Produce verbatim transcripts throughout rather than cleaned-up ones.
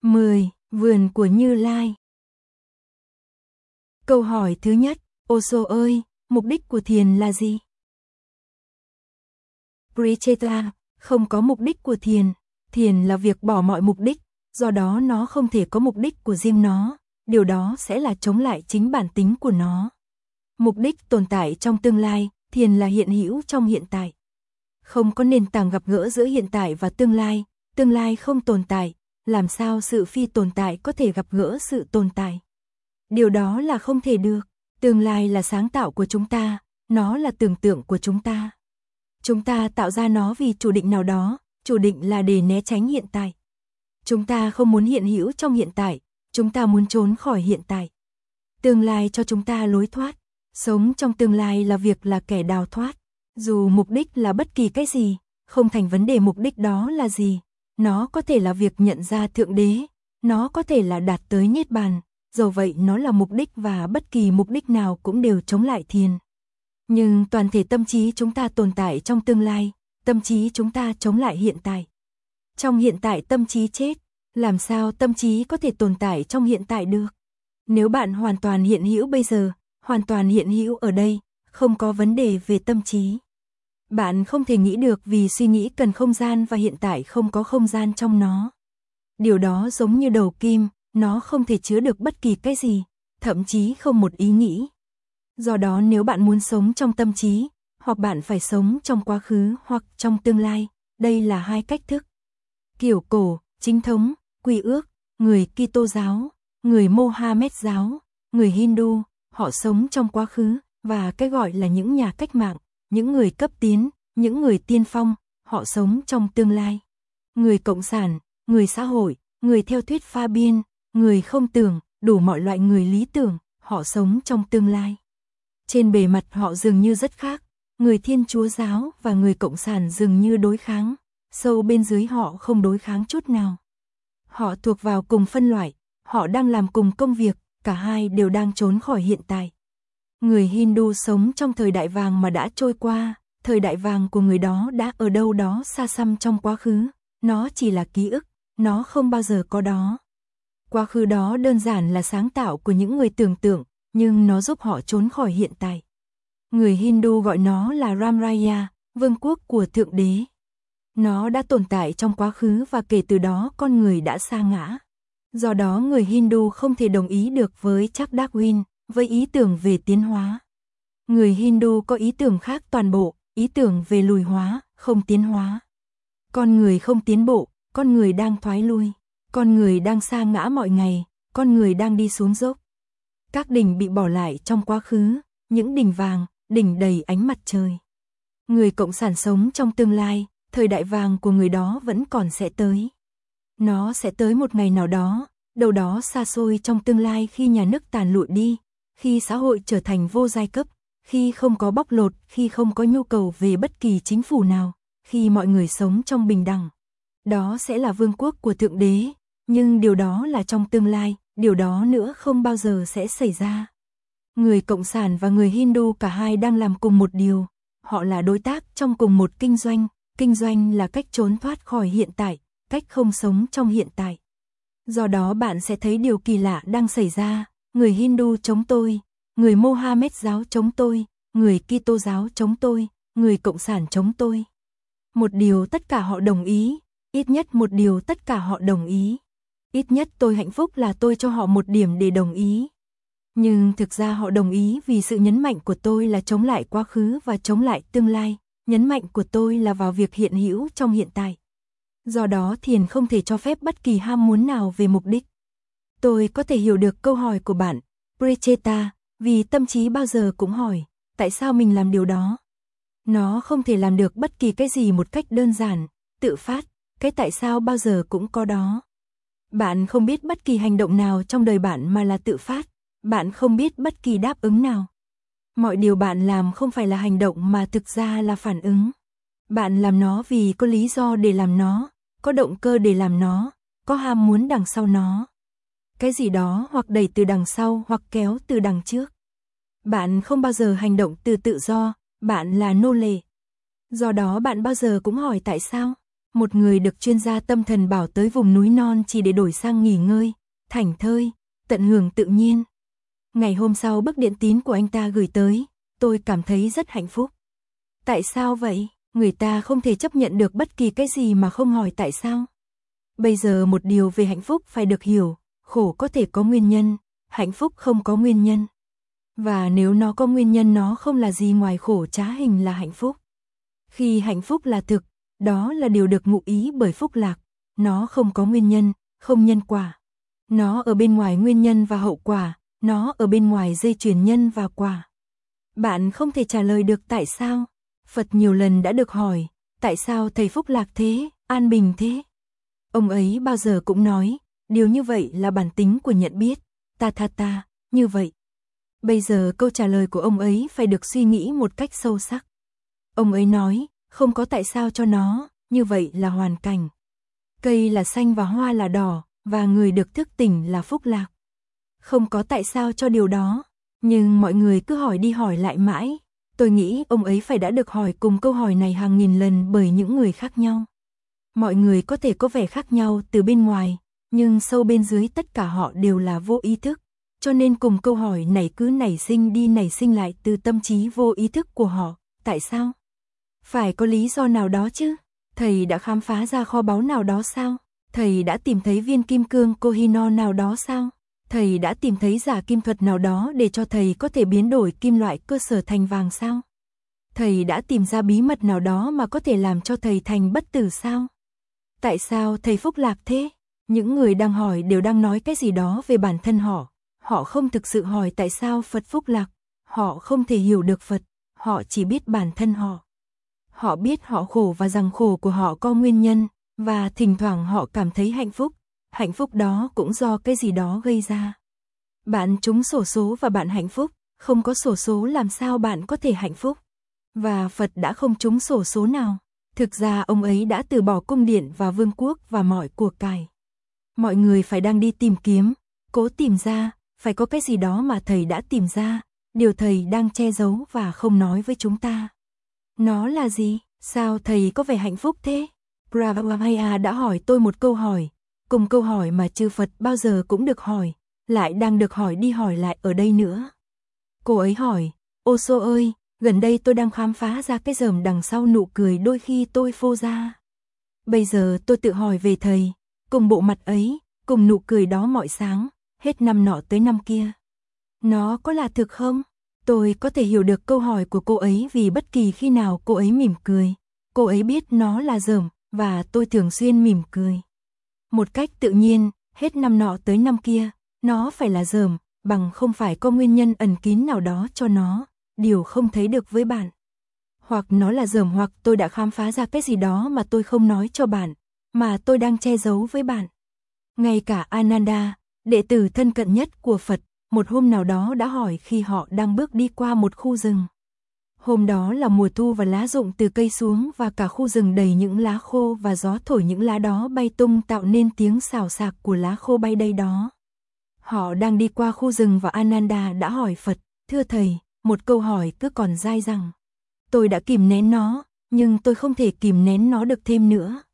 mười. Vườn của Như Lai. Câu hỏi thứ nhất, Osho ơi, mục đích của thiền là gì? Bricheta, không có mục đích của thiền. Thiền là việc bỏ mọi mục đích, do đó nó không thể có mục đích của riêng nó, điều đó sẽ là chống lại chính bản tính của nó. Mục đích tồn tại trong tương lai, thiền là hiện hữu trong hiện tại. Không có nền tảng gặp gỡ giữa hiện tại và tương lai, tương lai không tồn tại, làm sao sự phi tồn tại có thể gặp gỡ sự tồn tại? Điều đó là không thể được. Tương lai là sáng tạo của chúng ta, nó là tưởng tượng của chúng ta. Chúng ta tạo ra nó vì chủ định nào đó, chủ định là để né tránh hiện tại. Chúng ta không muốn hiện hữu trong hiện tại, chúng ta muốn trốn khỏi hiện tại. Tương lai cho chúng ta lối thoát, sống trong tương lai là việc là kẻ đào thoát. Dù mục đích là bất kỳ cái gì, không thành vấn đề mục đích đó là gì. Nó có thể là việc nhận ra Thượng Đế, nó có thể là đạt tới Niết Bàn, dầu vậy nó là mục đích và bất kỳ mục đích nào cũng đều chống lại thiền. Nhưng toàn thể tâm trí chúng ta tồn tại trong tương lai, tâm trí chúng ta chống lại hiện tại. Trong hiện tại tâm trí chết, làm sao tâm trí có thể tồn tại trong hiện tại được? Nếu bạn hoàn toàn hiện hữu bây giờ, hoàn toàn hiện hữu ở đây, không có vấn đề về tâm trí. Bạn không thể nghĩ được vì suy nghĩ cần không gian và hiện tại không có không gian trong nó. Điều đó giống như đầu kim, nó không thể chứa được bất kỳ cái gì, thậm chí không một ý nghĩ. Do đó nếu bạn muốn sống trong tâm trí, hoặc bạn phải sống trong quá khứ hoặc trong tương lai, đây là hai cách thức. Kiểu cổ, chính thống, quy ước, người Kitô giáo, người Mohammed giáo, người Hindu, họ sống trong quá khứ, và cái gọi là những nhà cách mạng, những người cấp tiến, những người tiên phong, họ sống trong tương lai. Người cộng sản, người xã hội, người theo thuyết pha biên, người không tưởng, đủ mọi loại người lý tưởng, họ sống trong tương lai. Trên bề mặt họ dường như rất khác, người Thiên Chúa giáo và người cộng sản dường như đối kháng, sâu bên dưới họ không đối kháng chút nào. Họ thuộc vào cùng phân loại, họ đang làm cùng công việc, cả hai đều đang trốn khỏi hiện tại. Người Hindu sống trong thời đại vàng mà đã trôi qua, thời đại vàng của người đó đã ở đâu đó xa xăm trong quá khứ, nó chỉ là ký ức, nó không bao giờ có đó. Quá khứ đó đơn giản là sáng tạo của những người tưởng tượng, nhưng nó giúp họ trốn khỏi hiện tại. Người Hindu gọi nó là Ramraya, vương quốc của Thượng Đế. Nó đã tồn tại trong quá khứ và kể từ đó con người đã sa ngã. Do đó người Hindu không thể đồng ý được với Charles Darwin, với ý tưởng về tiến hóa. Người Hindu có ý tưởng khác toàn bộ, ý tưởng về lùi hóa, không tiến hóa. Con người không tiến bộ, con người đang thoái lui, con người đang sa ngã mọi ngày, con người đang đi xuống dốc. Các đỉnh bị bỏ lại trong quá khứ, những đỉnh vàng, đỉnh đầy ánh mặt trời. Người cộng sản sống trong tương lai, thời đại vàng của người đó vẫn còn sẽ tới. Nó sẽ tới một ngày nào đó, đâu đó xa xôi trong tương lai khi nhà nước tàn lụi đi, khi xã hội trở thành vô giai cấp, khi không có bóc lột, khi không có nhu cầu về bất kỳ chính phủ nào, khi mọi người sống trong bình đẳng. Đó sẽ là vương quốc của Thượng Đế, nhưng điều đó là trong tương lai, điều đó nữa không bao giờ sẽ xảy ra. Người cộng sản và người Hindu cả hai đang làm cùng một điều, họ là đối tác trong cùng một kinh doanh, kinh doanh là cách trốn thoát khỏi hiện tại, cách không sống trong hiện tại. Do đó bạn sẽ thấy điều kỳ lạ đang xảy ra, người Hindu chống tôi, người Mohammed giáo chống tôi, người Kitô giáo chống tôi, người cộng sản chống tôi. Một điều tất cả họ đồng ý, ít nhất một điều tất cả họ đồng ý. Ít nhất tôi hạnh phúc là tôi cho họ một điểm để đồng ý. Nhưng thực ra họ đồng ý vì sự nhấn mạnh của tôi là chống lại quá khứ và chống lại tương lai, nhấn mạnh của tôi là vào việc hiện hữu trong hiện tại. Do đó thiền không thể cho phép bất kỳ ham muốn nào về mục đích. Tôi có thể hiểu được câu hỏi của bạn, Bricheta, vì tâm trí bao giờ cũng hỏi, tại sao mình làm điều đó? Nó không thể làm được bất kỳ cái gì một cách đơn giản, tự phát, cái tại sao bao giờ cũng có đó. Bạn không biết bất kỳ hành động nào trong đời bạn mà là tự phát, bạn không biết bất kỳ đáp ứng nào. Mọi điều bạn làm không phải là hành động mà thực ra là phản ứng. Bạn làm nó vì có lý do để làm nó, có động cơ để làm nó, có ham muốn đằng sau nó. Cái gì đó hoặc đẩy từ đằng sau hoặc kéo từ đằng trước. Bạn không bao giờ hành động từ tự do, bạn là nô lệ. Do đó bạn bao giờ cũng hỏi tại sao? Một người được chuyên gia tâm thần bảo tới vùng núi non chỉ để đổi sang nghỉ ngơi, thảnh thơi, tận hưởng tự nhiên. Ngày hôm sau bức điện tín của anh ta gửi tới, tôi cảm thấy rất hạnh phúc. Tại sao vậy? Người ta không thể chấp nhận được bất kỳ cái gì mà không hỏi tại sao. Bây giờ một điều về hạnh phúc phải được hiểu, khổ có thể có nguyên nhân, hạnh phúc không có nguyên nhân. Và nếu nó có nguyên nhân nó không là gì ngoài khổ trá hình là hạnh phúc. Khi hạnh phúc là thực, đó là điều được ngụ ý bởi phúc lạc, nó không có nguyên nhân, không nhân quả. Nó ở bên ngoài nguyên nhân và hậu quả, nó ở bên ngoài dây chuyền nhân và quả. Bạn không thể trả lời được tại sao. Phật nhiều lần đã được hỏi, tại sao thầy phúc lạc thế, an bình thế? Ông ấy bao giờ cũng nói, điều như vậy là bản tính của nhận biết, ta tha ta, như vậy. Bây giờ câu trả lời của ông ấy phải được suy nghĩ một cách sâu sắc. Ông ấy nói, không có tại sao cho nó, như vậy là hoàn cảnh. Cây là xanh và hoa là đỏ, và người được thức tỉnh là phúc lạc. Không có tại sao cho điều đó, nhưng mọi người cứ hỏi đi hỏi lại mãi. Tôi nghĩ ông ấy phải đã được hỏi cùng câu hỏi này hàng nghìn lần bởi những người khác nhau. Mọi người có thể có vẻ khác nhau từ bên ngoài, nhưng sâu bên dưới tất cả họ đều là vô ý thức. Cho nên cùng câu hỏi này cứ nảy sinh đi nảy sinh lại từ tâm trí vô ý thức của họ. Tại sao? Phải có lý do nào đó chứ? Thầy đã khám phá ra kho báu nào đó sao? Thầy đã tìm thấy viên kim cương Kohinoor nào đó sao? Thầy đã tìm thấy giả kim thuật nào đó để cho thầy có thể biến đổi kim loại cơ sở thành vàng sao? Thầy đã tìm ra bí mật nào đó mà có thể làm cho thầy thành bất tử sao? Tại sao thầy phúc lạc thế? Những người đang hỏi đều đang nói cái gì đó về bản thân họ. Họ không thực sự hỏi tại sao Phật phúc lạc. Họ không thể hiểu được Phật. Họ chỉ biết bản thân họ. Họ biết họ khổ và rằng khổ của họ có nguyên nhân. Và thỉnh thoảng họ cảm thấy hạnh phúc. Hạnh phúc đó cũng do cái gì đó gây ra. Bạn trúng xổ số và bạn hạnh phúc. Không có xổ số làm sao bạn có thể hạnh phúc. Và Phật đã không trúng xổ số nào. Thực ra ông ấy đã từ bỏ cung điện và vương quốc và mọi của cải. Mọi người phải đang đi tìm kiếm, cố tìm ra, phải có cái gì đó mà thầy đã tìm ra, điều thầy đang che giấu và không nói với chúng ta. Nó là gì? Sao thầy có vẻ hạnh phúc thế? Brahmaya đã hỏi tôi một câu hỏi, cùng câu hỏi mà chư Phật bao giờ cũng được hỏi, lại đang được hỏi đi hỏi lại ở đây nữa. Cô ấy hỏi, ô xô ơi, gần đây tôi đang khám phá ra cái rờm đằng sau nụ cười đôi khi tôi phô ra. Bây giờ tôi tự hỏi về thầy, cùng bộ mặt ấy, cùng nụ cười đó mọi sáng, hết năm nọ tới năm kia. Nó có là thực không? Tôi có thể hiểu được câu hỏi của cô ấy vì bất kỳ khi nào cô ấy mỉm cười, cô ấy biết nó là rờm, và tôi thường xuyên mỉm cười. Một cách tự nhiên, hết năm nọ tới năm kia, nó phải là rờm, bằng không phải có nguyên nhân ẩn kín nào đó cho nó, điều không thấy được với bạn. Hoặc nó là rờm hoặc tôi đã khám phá ra cái gì đó mà tôi không nói cho bạn, mà tôi đang che giấu với bạn. Ngay cả Ananda, đệ tử thân cận nhất của Phật, một hôm nào đó đã hỏi khi họ đang bước đi qua một khu rừng. Hôm đó là mùa thu và lá rụng từ cây xuống và cả khu rừng đầy những lá khô và gió thổi những lá đó bay tung tạo nên tiếng xào xạc của lá khô bay đây đó. Họ đang đi qua khu rừng và Ananda đã hỏi Phật, thưa thầy, một câu hỏi cứ còn dai dẳng. Tôi đã kìm nén nó, nhưng tôi không thể kìm nén nó được thêm nữa.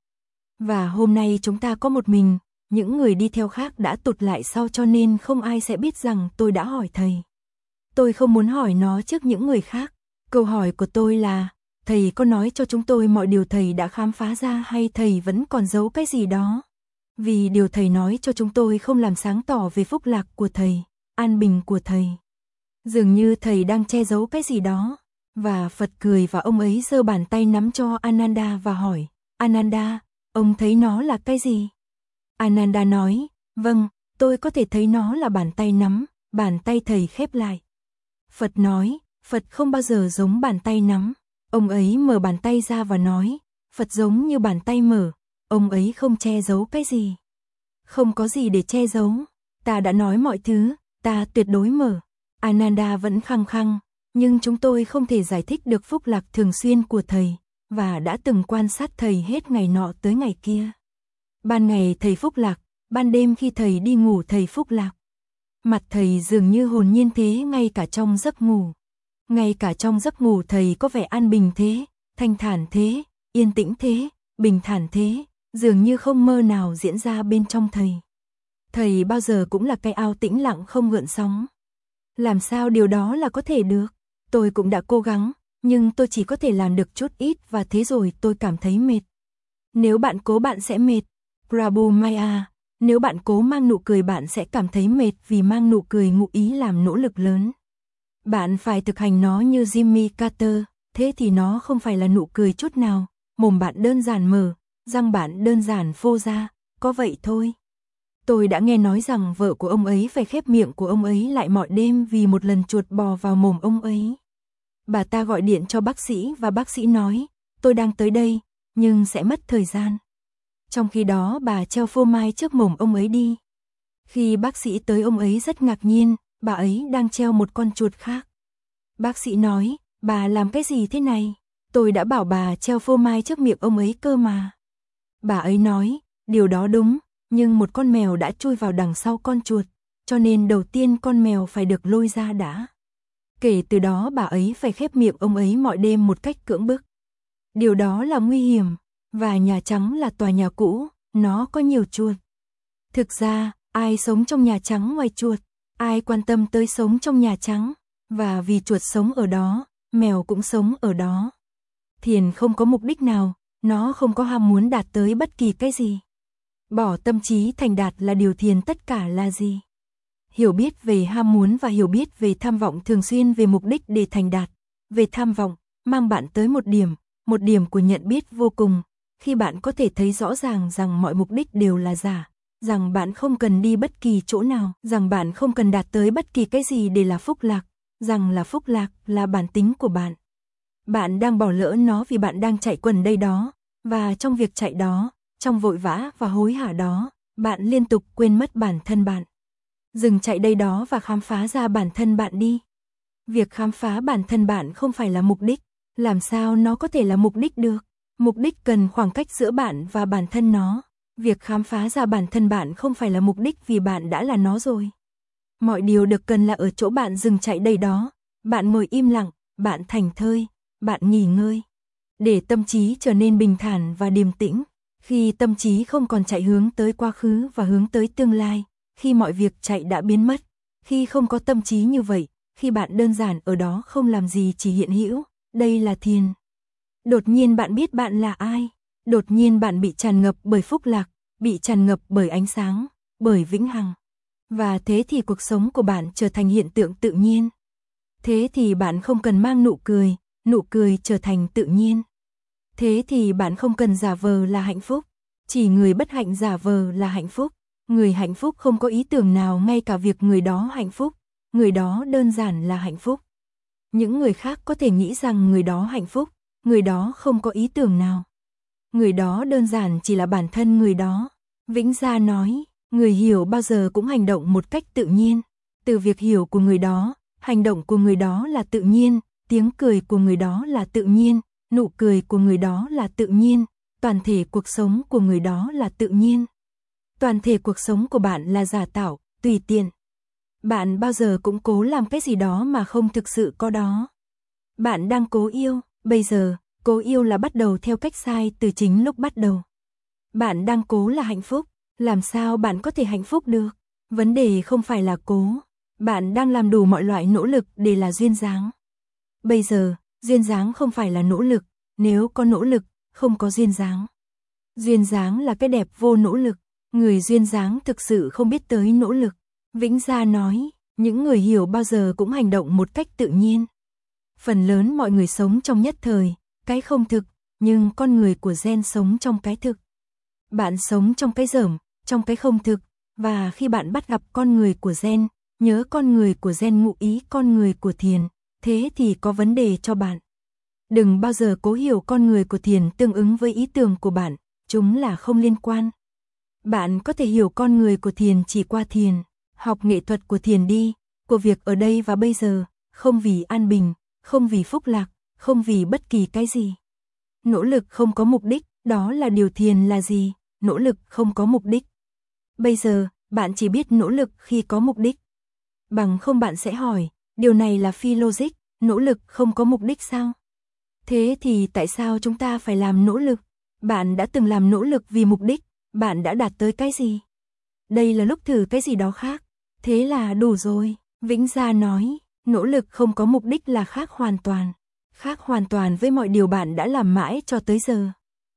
Và hôm nay chúng ta có một mình, những người đi theo khác đã tụt lại sau cho nên không ai sẽ biết rằng tôi đã hỏi thầy. Tôi không muốn hỏi nó trước những người khác. Câu hỏi của tôi là, thầy có nói cho chúng tôi mọi điều thầy đã khám phá ra hay thầy vẫn còn giấu cái gì đó? Vì điều thầy nói cho chúng tôi không làm sáng tỏ về phúc lạc của thầy, an bình của thầy. Dường như thầy đang che giấu cái gì đó. Và Phật cười và ông ấy giơ bàn tay nắm cho Ananda và hỏi, Ananda, ông thấy nó là cái gì? Ananda nói, vâng, tôi có thể thấy nó là bàn tay nắm, bàn tay thầy khép lại. Phật nói, Phật không bao giờ giống bàn tay nắm. Ông ấy mở bàn tay ra và nói, Phật giống như bàn tay mở, ông ấy không che giấu cái gì. Không có gì để che giấu, ta đã nói mọi thứ, ta tuyệt đối mở. Ananda vẫn khăng khăng, nhưng chúng tôi không thể giải thích được phúc lạc thường xuyên của thầy, và đã từng quan sát thầy hết ngày nọ tới ngày kia. Ban ngày thầy phúc lạc, ban đêm khi thầy đi ngủ thầy phúc lạc. Mặt thầy dường như hồn nhiên thế ngay cả trong giấc ngủ. Ngay cả trong giấc ngủ thầy có vẻ an bình thế, thanh thản thế, yên tĩnh thế, bình thản thế, dường như không mơ nào diễn ra bên trong thầy. Thầy bao giờ cũng là cái ao tĩnh lặng không gợn sóng. Làm sao điều đó là có thể được? Tôi cũng đã cố gắng, nhưng tôi chỉ có thể làm được chút ít và thế rồi tôi cảm thấy mệt. Nếu bạn cố bạn sẽ mệt. Prabhu Maya, nếu bạn cố mang nụ cười bạn sẽ cảm thấy mệt vì mang nụ cười ngụ ý làm nỗ lực lớn. Bạn phải thực hành nó như Jimmy Carter, thế thì nó không phải là nụ cười chút nào, mồm bạn đơn giản mở, răng bạn đơn giản phô ra, có vậy thôi. Tôi đã nghe nói rằng vợ của ông ấy phải khép miệng của ông ấy lại mọi đêm vì một lần chuột bò vào mồm ông ấy. Bà ta gọi điện cho bác sĩ và bác sĩ nói, tôi đang tới đây, nhưng sẽ mất thời gian. Trong khi đó bà treo phô mai trước mồm ông ấy đi. Khi bác sĩ tới ông ấy rất ngạc nhiên, bà ấy đang treo một con chuột khác. Bác sĩ nói, bà làm cái gì thế này? Tôi đã bảo bà treo phô mai trước miệng ông ấy cơ mà. Bà ấy nói, điều đó đúng, nhưng một con mèo đã chui vào đằng sau con chuột, cho nên đầu tiên con mèo phải được lôi ra đã. Kể từ đó bà ấy phải khép miệng ông ấy mọi đêm một cách cưỡng bức. Điều đó là nguy hiểm, và Nhà Trắng là tòa nhà cũ, nó có nhiều chuột. Thực ra, ai sống trong Nhà Trắng ngoài chuột, ai quan tâm tới sống trong Nhà Trắng, và vì chuột sống ở đó, mèo cũng sống ở đó. Thiền không có mục đích nào, nó không có ham muốn đạt tới bất kỳ cái gì. Bỏ tâm trí thành đạt là điều thiền tất cả là gì? Hiểu biết về ham muốn và hiểu biết về tham vọng thường xuyên về mục đích để thành đạt. Về tham vọng, mang bạn tới một điểm, một điểm của nhận biết vô cùng, khi bạn có thể thấy rõ ràng rằng mọi mục đích đều là giả, rằng bạn không cần đi bất kỳ chỗ nào, rằng bạn không cần đạt tới bất kỳ cái gì để là phúc lạc, rằng là phúc lạc là bản tính của bạn. Bạn đang bỏ lỡ nó vì bạn đang chạy quần đây đó, và trong việc chạy đó, trong vội vã và hối hả đó, bạn liên tục quên mất bản thân bạn. Dừng chạy đây đó và khám phá ra bản thân bạn đi. Việc khám phá bản thân bạn không phải là mục đích, làm sao nó có thể là mục đích được? Mục đích cần khoảng cách giữa bạn và bản thân nó. Việc khám phá ra bản thân bạn không phải là mục đích vì bạn đã là nó rồi. Mọi điều được cần là ở chỗ bạn dừng chạy đây đó, bạn ngồi im lặng, bạn thành thơi, bạn nghỉ ngơi. Để tâm trí trở nên bình thản và điềm tĩnh, khi tâm trí không còn chạy hướng tới quá khứ và hướng tới tương lai, khi mọi việc chạy đã biến mất, khi không có tâm trí như vậy, khi bạn đơn giản ở đó không làm gì chỉ hiện hữu, đây là thiền. Đột nhiên bạn biết bạn là ai, đột nhiên bạn bị tràn ngập bởi phúc lạc, bị tràn ngập bởi ánh sáng, bởi vĩnh hằng. Và thế thì cuộc sống của bạn trở thành hiện tượng tự nhiên. Thế thì bạn không cần mang nụ cười, nụ cười trở thành tự nhiên. Thế thì bạn không cần giả vờ là hạnh phúc, chỉ người bất hạnh giả vờ là hạnh phúc. Người hạnh phúc không có ý tưởng nào ngay cả việc người đó hạnh phúc, người đó đơn giản là hạnh phúc. Những người khác có thể nghĩ rằng người đó hạnh phúc, người đó không có ý tưởng nào. Người đó đơn giản chỉ là bản thân người đó. Vĩnh Gia nói, người hiểu bao giờ cũng hành động một cách tự nhiên. Từ việc hiểu của người đó, hành động của người đó là tự nhiên, tiếng cười của người đó là tự nhiên, nụ cười của người đó là tự nhiên, toàn thể cuộc sống của người đó là tự nhiên. Toàn thể cuộc sống của bạn là giả tạo, tùy tiện. Bạn bao giờ cũng cố làm cái gì đó mà không thực sự có đó. Bạn đang cố yêu, bây giờ, cố yêu là bắt đầu theo cách sai từ chính lúc bắt đầu. Bạn đang cố là hạnh phúc, làm sao bạn có thể hạnh phúc được? Vấn đề không phải là cố, bạn đang làm đủ mọi loại nỗ lực để là duyên dáng. Bây giờ, duyên dáng không phải là nỗ lực, nếu có nỗ lực, không có duyên dáng. Duyên dáng là cái đẹp vô nỗ lực, người duyên dáng thực sự không biết tới nỗ lực. Vĩnh Gia nói, những người hiểu bao giờ cũng hành động một cách tự nhiên. Phần lớn mọi người sống trong nhất thời, cái không thực, nhưng con người của Zen sống trong cái thực. Bạn sống trong cái dởm, trong cái không thực, và khi bạn bắt gặp con người của Zen, nhớ con người của Zen ngụ ý con người của thiền, thế thì có vấn đề cho bạn. Đừng bao giờ cố hiểu con người của thiền tương ứng với ý tưởng của bạn, chúng là không liên quan. Bạn có thể hiểu con người của thiền chỉ qua thiền, học nghệ thuật của thiền đi, của việc ở đây và bây giờ, không vì an bình, không vì phúc lạc, không vì bất kỳ cái gì. Nỗ lực không có mục đích, đó là điều thiền là gì? Nỗ lực không có mục đích. Bây giờ, bạn chỉ biết nỗ lực khi có mục đích. Bằng không bạn sẽ hỏi, điều này là phi logic, nỗ lực không có mục đích sao? Thế thì tại sao chúng ta phải làm nỗ lực? Bạn đã từng làm nỗ lực vì mục đích, bạn đã đạt tới cái gì? Đây là lúc thử cái gì đó khác. Thế là đủ rồi. Vĩnh Gia nói, nỗ lực không có mục đích là khác hoàn toàn. Khác hoàn toàn với mọi điều bạn đã làm mãi cho tới giờ.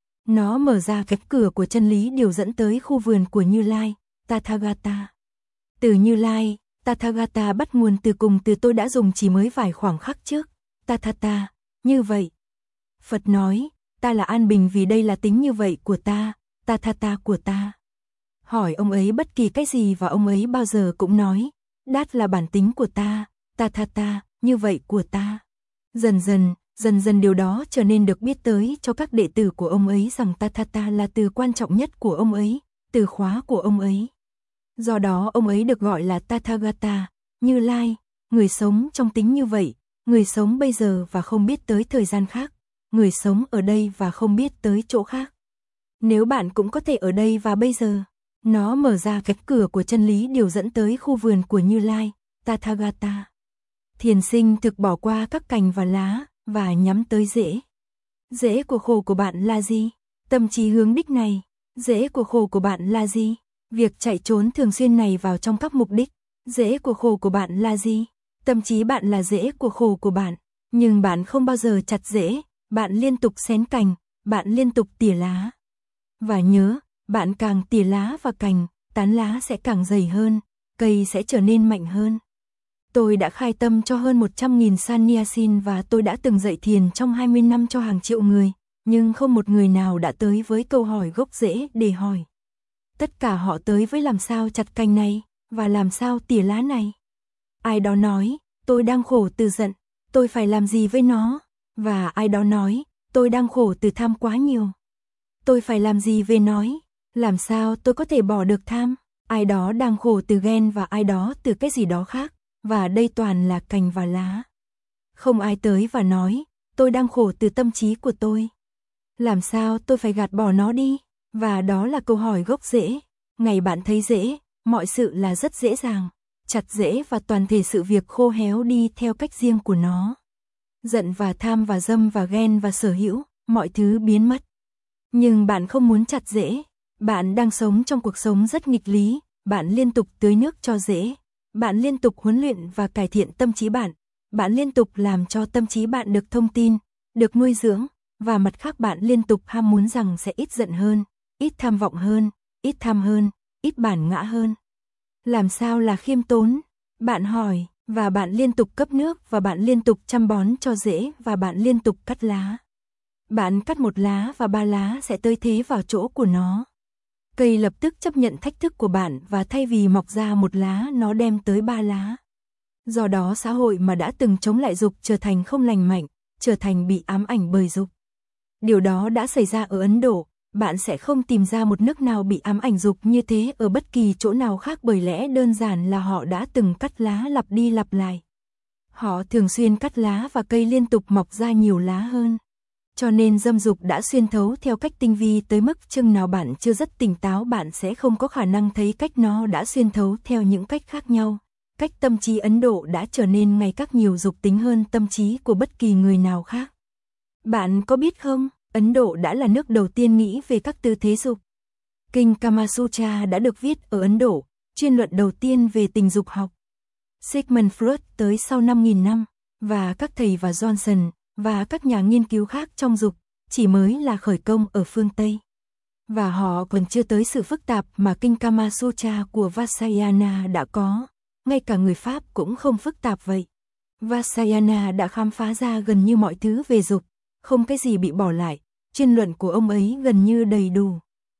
Nó mở ra cánh cửa của chân lý điều dẫn tới khu vườn của Như Lai, Tathagata. Từ Như Lai, Tathagata bắt nguồn từ cùng từ tôi đã dùng chỉ mới vài khoảng khắc trước. Tathata, như vậy. Phật nói, ta là an bình vì đây là tính như vậy của ta, Tathata của ta. Hỏi ông ấy bất kỳ cái gì và ông ấy bao giờ cũng nói, đát là bản tính của ta, Tathata, như vậy của ta. Dần dần, dần dần điều đó trở nên được biết tới cho các đệ tử của ông ấy rằng Tathata là từ quan trọng nhất của ông ấy, từ khóa của ông ấy. Do đó ông ấy được gọi là Tathagata, Như Lai, người sống trong tính như vậy, người sống bây giờ và không biết tới thời gian khác, người sống ở đây và không biết tới chỗ khác. Nếu bạn cũng có thể ở đây và bây giờ, nó mở ra cánh cửa của chân lý điều dẫn tới khu vườn của Như Lai, Tathagata. Thiền sinh thực bỏ qua các cành và lá, và nhắm tới rễ. Rễ của khổ của bạn là gì? Tâm trí hướng đích này. Rễ của khổ của bạn là gì? Việc chạy trốn thường xuyên này vào trong các mục đích. Rễ của khổ của bạn là gì? Tâm trí bạn là rễ của khổ của bạn. Nhưng bạn không bao giờ chặt rễ, bạn liên tục xén cành, bạn liên tục tỉa lá. Và nhớ, bạn càng tỉa lá và cành, tán lá sẽ càng dày hơn, cây sẽ trở nên mạnh hơn. Tôi đã khai tâm cho hơn một trăm nghìn sannyasin và tôi đã từng dạy thiền trong hai mươi năm cho hàng triệu người, nhưng không một người nào đã tới với câu hỏi gốc rễ để hỏi. Tất cả họ tới với làm sao chặt cành này, và làm sao tỉa lá này. Ai đó nói, tôi đang khổ từ giận, tôi phải làm gì với nó, và ai đó nói, tôi đang khổ từ tham quá nhiều. Tôi phải làm gì về nói, làm sao tôi có thể bỏ được tham, ai đó đang khổ từ ghen và ai đó từ cái gì đó khác. Và đây toàn là cành và lá. Không ai tới và nói, tôi đang khổ từ tâm trí của tôi. Làm sao tôi phải gạt bỏ nó đi? Và đó là câu hỏi gốc rễ. Ngày bạn thấy rễ, mọi sự là rất dễ dàng. Chặt rễ và toàn thể sự việc khô héo đi theo cách riêng của nó. Giận và tham và dâm và ghen và sở hữu, mọi thứ biến mất. Nhưng bạn không muốn chặt rễ. Bạn đang sống trong cuộc sống rất nghịch lý. Bạn liên tục tưới nước cho rễ. Bạn liên tục huấn luyện và cải thiện tâm trí bạn. Bạn liên tục làm cho tâm trí bạn được thông tin, được nuôi dưỡng, và mặt khác bạn liên tục ham muốn rằng sẽ ít giận hơn, ít tham vọng hơn, ít tham hơn, ít bản ngã hơn. Làm sao là khiêm tốn? Bạn hỏi, và bạn liên tục cấp nước và bạn liên tục chăm bón cho rễ và bạn liên tục cắt lá. Bạn cắt một lá và ba lá sẽ tới thế vào chỗ của nó. Cây lập tức chấp nhận thách thức của bạn và thay vì mọc ra một lá nó đem tới ba lá. Do đó xã hội mà đã từng chống lại dục trở thành không lành mạnh, trở thành bị ám ảnh bởi dục. Điều đó đã xảy ra ở Ấn Độ, bạn sẽ không tìm ra một nước nào bị ám ảnh dục như thế ở bất kỳ chỗ nào khác bởi lẽ đơn giản là họ đã từng cắt lá lặp đi lặp lại. Họ thường xuyên cắt lá và cây liên tục mọc ra nhiều lá hơn. Cho nên dâm dục đã xuyên thấu theo cách tinh vi tới mức chừng nào bạn chưa rất tỉnh táo bạn sẽ không có khả năng thấy cách nó đã xuyên thấu theo những cách khác nhau. Cách tâm trí Ấn Độ đã trở nên ngày càng nhiều dục tính hơn tâm trí của bất kỳ người nào khác. Bạn có biết không, Ấn Độ đã là nước đầu tiên nghĩ về các tư thế dục. Kinh Kama Sutra đã được viết ở Ấn Độ, chuyên luận đầu tiên về tình dục học. Sigmund Freud tới sau năm nghìn năm, và các thầy và Johnson, và các nhà nghiên cứu khác trong dục, chỉ mới là khởi công ở phương Tây. Và họ còn chưa tới sự phức tạp mà kinh Kama Sutra của Vajrayana đã có, ngay cả người Pháp cũng không phức tạp vậy. Vajrayana đã khám phá ra gần như mọi thứ về dục, không cái gì bị bỏ lại, chuyên luận của ông ấy gần như đầy đủ.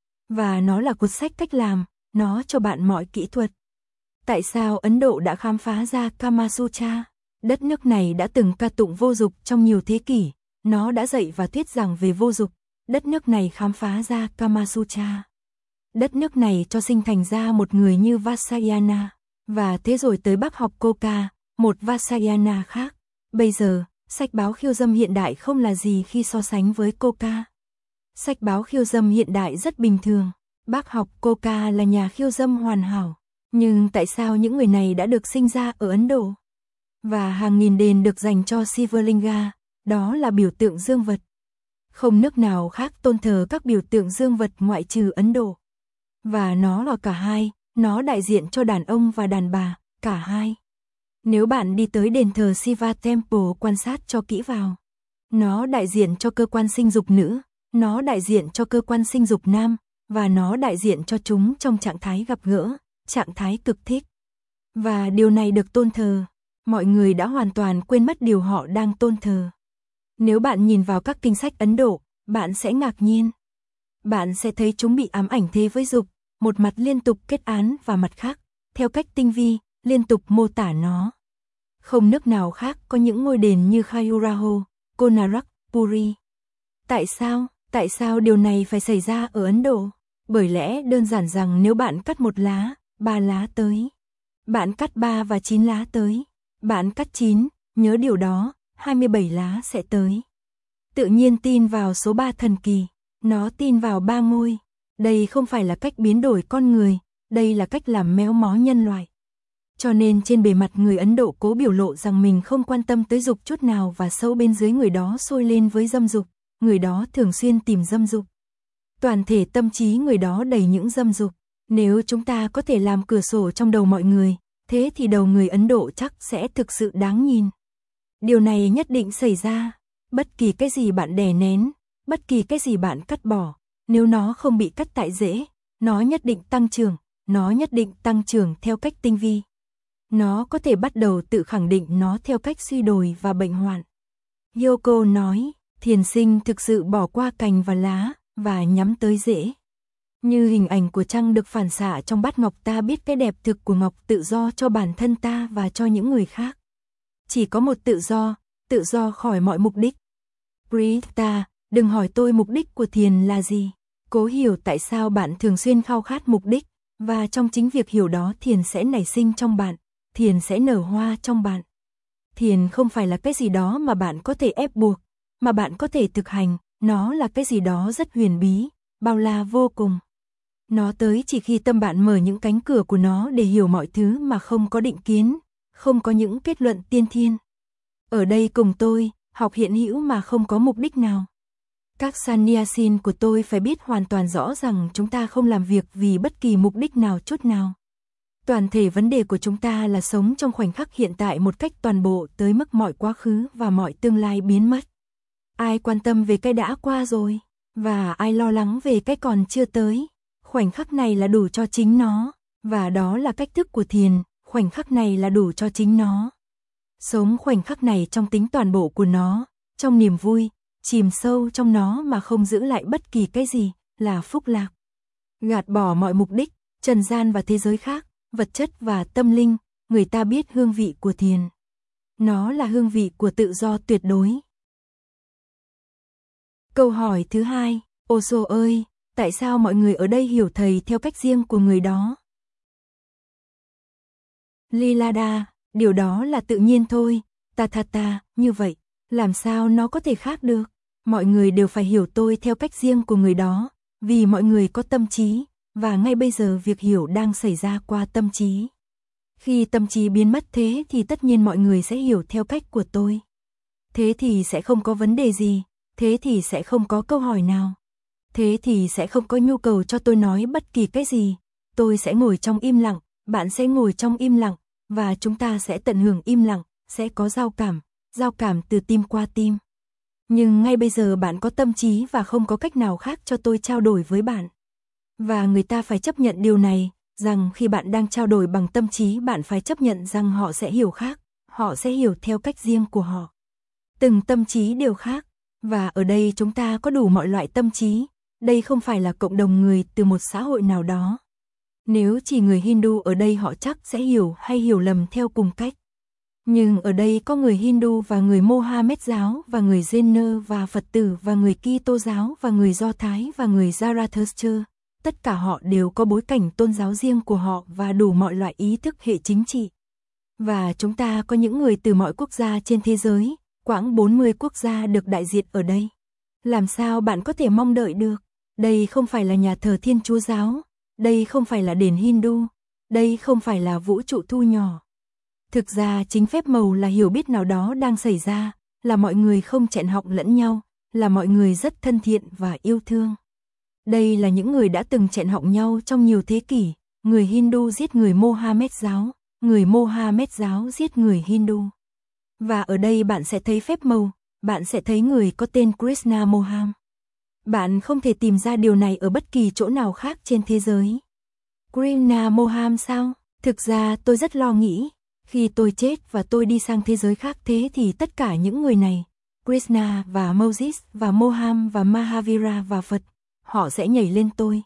Và nó là cuốn sách cách làm, nó cho bạn mọi kỹ thuật. Tại sao Ấn Độ đã khám phá ra Kama Sutra? Đất nước này đã từng ca tụng vô dục trong nhiều thế kỷ, nó đã dạy và thuyết giảng về vô dục, đất nước này khám phá ra Kama Sutra. Đất nước này cho sinh thành ra một người như Vajrayana, và thế rồi tới bác học Koka, một Vajrayana khác. Bây giờ, sách báo khiêu dâm hiện đại không là gì khi so sánh với Koka. Sách báo khiêu dâm hiện đại rất bình thường, bác học Koka là nhà khiêu dâm hoàn hảo, nhưng tại sao những người này đã được sinh ra ở Ấn Độ? Và hàng nghìn đền được dành cho Sivalinga, đó là biểu tượng dương vật. Không nước nào khác tôn thờ các biểu tượng dương vật ngoại trừ Ấn Độ. Và nó là cả hai, nó đại diện cho đàn ông và đàn bà, cả hai. Nếu bạn đi tới đền thờ Shiva Temple quan sát cho kỹ vào, nó đại diện cho cơ quan sinh dục nữ, nó đại diện cho cơ quan sinh dục nam, và nó đại diện cho chúng trong trạng thái gặp gỡ, trạng thái cực thích. Và điều này được tôn thờ, mọi người đã hoàn toàn quên mất điều họ đang tôn thờ. Nếu bạn nhìn vào các kinh sách Ấn Độ, bạn sẽ ngạc nhiên. Bạn sẽ thấy chúng bị ám ảnh thế với dục, một mặt liên tục kết án và mặt khác, theo cách tinh vi, liên tục mô tả nó. Không nước nào khác có những ngôi đền như Khajuraho, Konarak, Puri. Tại sao? Tại sao điều này phải xảy ra ở Ấn Độ? Bởi lẽ đơn giản rằng nếu bạn cắt một lá, ba lá tới. Bạn cắt ba và chín lá tới. Bạn cắt chín, nhớ điều đó, hai mươi bảy lá sẽ tới. Tự nhiên tin vào số ba thần kỳ. Nó tin vào ba ngôi. Đây không phải là cách biến đổi con người, đây là cách làm méo mó nhân loại. Cho nên trên bề mặt người Ấn Độ cố biểu lộ rằng mình không quan tâm tới dục chút nào và sâu bên dưới người đó sôi lên với dâm dục, người đó thường xuyên tìm dâm dục. Toàn thể tâm trí người đó đầy những dâm dục. Nếu chúng ta có thể làm cửa sổ trong đầu mọi người, thế thì đầu người Ấn Độ chắc sẽ thực sự đáng nhìn. Điều này nhất định xảy ra. Bất kỳ cái gì bạn đè nén, bất kỳ cái gì bạn cắt bỏ, nếu nó không bị cắt tại rễ, nó nhất định tăng trưởng, nó nhất định tăng trưởng theo cách tinh vi. Nó có thể bắt đầu tự khẳng định nó theo cách suy đồi và bệnh hoạn. Yoko nói, thiền sinh thực sự bỏ qua cành và lá, và nhắm tới rễ. Như hình ảnh của trăng được phản xạ trong bát ngọc, ta biết cái đẹp thực của ngọc tự do cho bản thân ta và cho những người khác. Chỉ có một tự do, tự do khỏi mọi mục đích. Prita, đừng hỏi tôi mục đích của thiền là gì. Cố hiểu tại sao bạn thường xuyên khao khát mục đích, và trong chính việc hiểu đó thiền sẽ nảy sinh trong bạn, thiền sẽ nở hoa trong bạn. Thiền không phải là cái gì đó mà bạn có thể ép buộc, mà bạn có thể thực hành, nó là cái gì đó rất huyền bí, bao la vô cùng. Nó tới chỉ khi tâm bạn mở những cánh cửa của nó để hiểu mọi thứ mà không có định kiến, không có những kết luận tiên thiên. Ở đây cùng tôi, học hiện hữu mà không có mục đích nào. Các sannyasin của tôi phải biết hoàn toàn rõ rằng chúng ta không làm việc vì bất kỳ mục đích nào chút nào. Toàn thể vấn đề của chúng ta là sống trong khoảnh khắc hiện tại một cách toàn bộ tới mức mọi quá khứ và mọi tương lai biến mất. Ai quan tâm về cái đã qua rồi, và ai lo lắng về cái còn chưa tới. Khoảnh khắc này là đủ cho chính nó, và đó là cách thức của thiền, khoảnh khắc này là đủ cho chính nó. Sống khoảnh khắc này trong tính toàn bộ của nó, trong niềm vui, chìm sâu trong nó mà không giữ lại bất kỳ cái gì, là phúc lạc. Gạt bỏ mọi mục đích, trần gian và thế giới khác, vật chất và tâm linh, người ta biết hương vị của thiền. Nó là hương vị của tự do tuyệt đối. Câu hỏi thứ hai, Osho ơi, tại sao mọi người ở đây hiểu thầy theo cách riêng của người đó? Lilada, điều đó là tự nhiên thôi, Tathata, như vậy, làm sao nó có thể khác được? Mọi người đều phải hiểu tôi theo cách riêng của người đó, vì mọi người có tâm trí, và ngay bây giờ việc hiểu đang xảy ra qua tâm trí. Khi tâm trí biến mất thế thì tất nhiên mọi người sẽ hiểu theo cách của tôi. Thế thì sẽ không có vấn đề gì, thế thì sẽ không có câu hỏi nào. Thế thì sẽ không có nhu cầu cho tôi nói bất kỳ cái gì. Tôi sẽ ngồi trong im lặng, bạn sẽ ngồi trong im lặng, và chúng ta sẽ tận hưởng im lặng, sẽ có giao cảm, giao cảm từ tim qua tim. Nhưng ngay bây giờ bạn có tâm trí và không có cách nào khác cho tôi trao đổi với bạn. Và người ta phải chấp nhận điều này, rằng khi bạn đang trao đổi bằng tâm trí bạn phải chấp nhận rằng họ sẽ hiểu khác, họ sẽ hiểu theo cách riêng của họ. Từng tâm trí đều khác, và ở đây chúng ta có đủ mọi loại tâm trí, đây không phải là cộng đồng người từ một xã hội nào đó. Nếu chỉ người Hindu ở đây họ chắc sẽ hiểu hay hiểu lầm theo cùng cách. Nhưng ở đây có người Hindu và người Mohammed giáo và người Jain và Phật tử và người Kitô giáo và người Do Thái và người Zarathustra. Tất cả họ đều có bối cảnh tôn giáo riêng của họ và đủ mọi loại ý thức hệ chính trị. Và chúng ta có những người từ mọi quốc gia trên thế giới, quãng bốn mươi quốc gia được đại diện ở đây. Làm sao bạn có thể mong đợi được? Đây không phải là nhà thờ Thiên Chúa giáo, đây không phải là đền Hindu, đây không phải là vũ trụ thu nhỏ. Thực ra chính phép màu là hiểu biết nào đó đang xảy ra, là mọi người không chẹn họng lẫn nhau, là mọi người rất thân thiện và yêu thương. Đây là những người đã từng chẹn họng nhau trong nhiều thế kỷ, người Hindu giết người Mohammed giáo, người Mohammed giáo giết người Hindu. Và ở đây bạn sẽ thấy phép màu, bạn sẽ thấy người có tên Krishna Moham. Bạn không thể tìm ra điều này ở bất kỳ chỗ nào khác trên thế giới. Krishna Moham sao? Thực ra tôi rất lo nghĩ, khi tôi chết và tôi đi sang thế giới khác thế thì tất cả những người này, Krishna và Moses và Moham và Mahavira và Phật, họ sẽ nhảy lên tôi.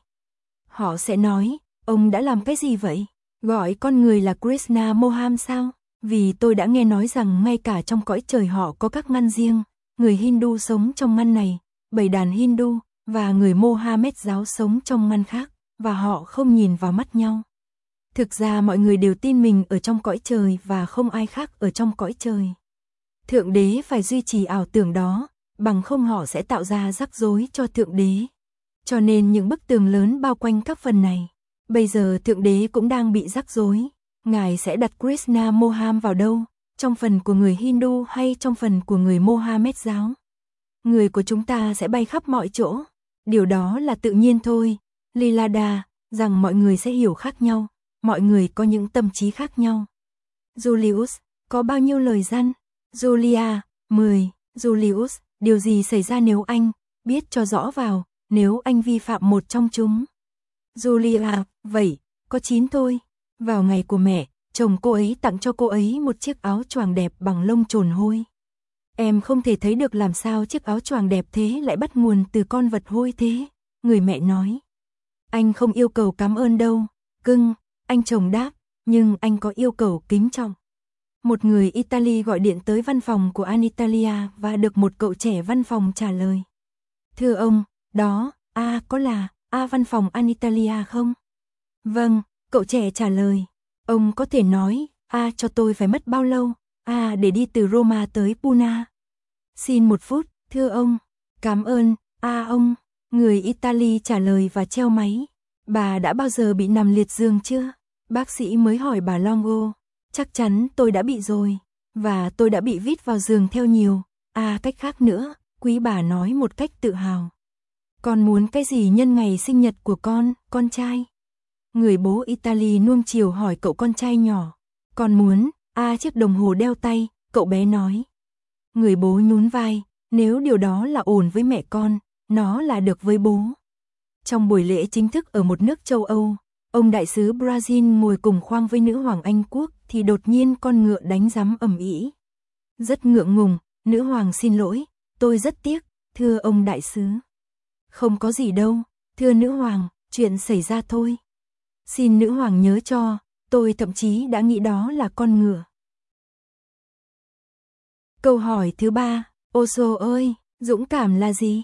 Họ sẽ nói, ông đã làm cái gì vậy? Gọi con người là Krishna Moham sao? Vì tôi đã nghe nói rằng ngay cả trong cõi trời họ có các ngăn riêng, người Hindu sống trong ngăn này, bảy đàn Hindu, và người Mohammed giáo sống trong ngăn khác, và họ không nhìn vào mắt nhau. Thực ra mọi người đều tin mình ở trong cõi trời và không ai khác ở trong cõi trời. Thượng đế phải duy trì ảo tưởng đó, bằng không họ sẽ tạo ra rắc rối cho Thượng đế. Cho nên những bức tường lớn bao quanh các phần này. Bây giờ Thượng đế cũng đang bị rắc rối. Ngài sẽ đặt Krishna Moham vào đâu? Trong phần của người Hindu hay trong phần của người Mohammed giáo? Người của chúng ta sẽ bay khắp mọi chỗ. Điều đó là tự nhiên thôi. Lilada, rằng mọi người sẽ hiểu khác nhau. Mọi người có những tâm trí khác nhau. Julius, có bao nhiêu lời răn? Julia, mười. Julius, điều gì xảy ra nếu anh biết cho rõ vào, nếu anh vi phạm một trong chúng? Julia, vậy, có chín thôi. Vào ngày của mẹ, chồng cô ấy tặng cho cô ấy một chiếc áo choàng đẹp bằng lông trồn hôi. Em không thể thấy được làm sao chiếc áo choàng đẹp thế lại bắt nguồn từ con vật hôi thế. Người mẹ nói. Anh không yêu cầu cảm ơn đâu, cưng, anh chồng đáp, nhưng anh có yêu cầu kính trọng. Một người Italy gọi điện tới văn phòng của Anitalia và được một cậu trẻ văn phòng trả lời. Thưa ông, đó, a à, có là, a à, văn phòng Anitalia không? Vâng, cậu trẻ trả lời. Ông có thể nói, a à, cho tôi phải mất bao lâu, a à, để đi từ Roma tới Pune? Xin một phút, thưa ông. Cảm ơn, a à, ông. Người Italy trả lời và treo máy. Bà đã bao giờ bị nằm liệt giường chưa? Bác sĩ mới hỏi bà Longo. Chắc chắn tôi đã bị rồi. Và tôi đã bị vít vào giường theo nhiều. À cách khác nữa, quý bà nói một cách tự hào. Con muốn cái gì nhân ngày sinh nhật của con, con trai? Người bố Italy nuông chiều hỏi cậu con trai nhỏ. Con muốn, à chiếc đồng hồ đeo tay, cậu bé nói. Người bố nhún vai, nếu điều đó là ổn với mẹ con, nó là được với bố. Trong buổi lễ chính thức ở một nước châu Âu, ông đại sứ Brazil ngồi cùng khoang với nữ hoàng Anh quốc thì đột nhiên con ngựa đánh giấm ầm ĩ. Rất ngượng ngùng, nữ hoàng xin lỗi, tôi rất tiếc, thưa ông đại sứ. Không có gì đâu, thưa nữ hoàng, chuyện xảy ra thôi. Xin nữ hoàng nhớ cho, tôi thậm chí đã nghĩ đó là con ngựa. Câu hỏi thứ ba, Osho ơi, dũng cảm là gì?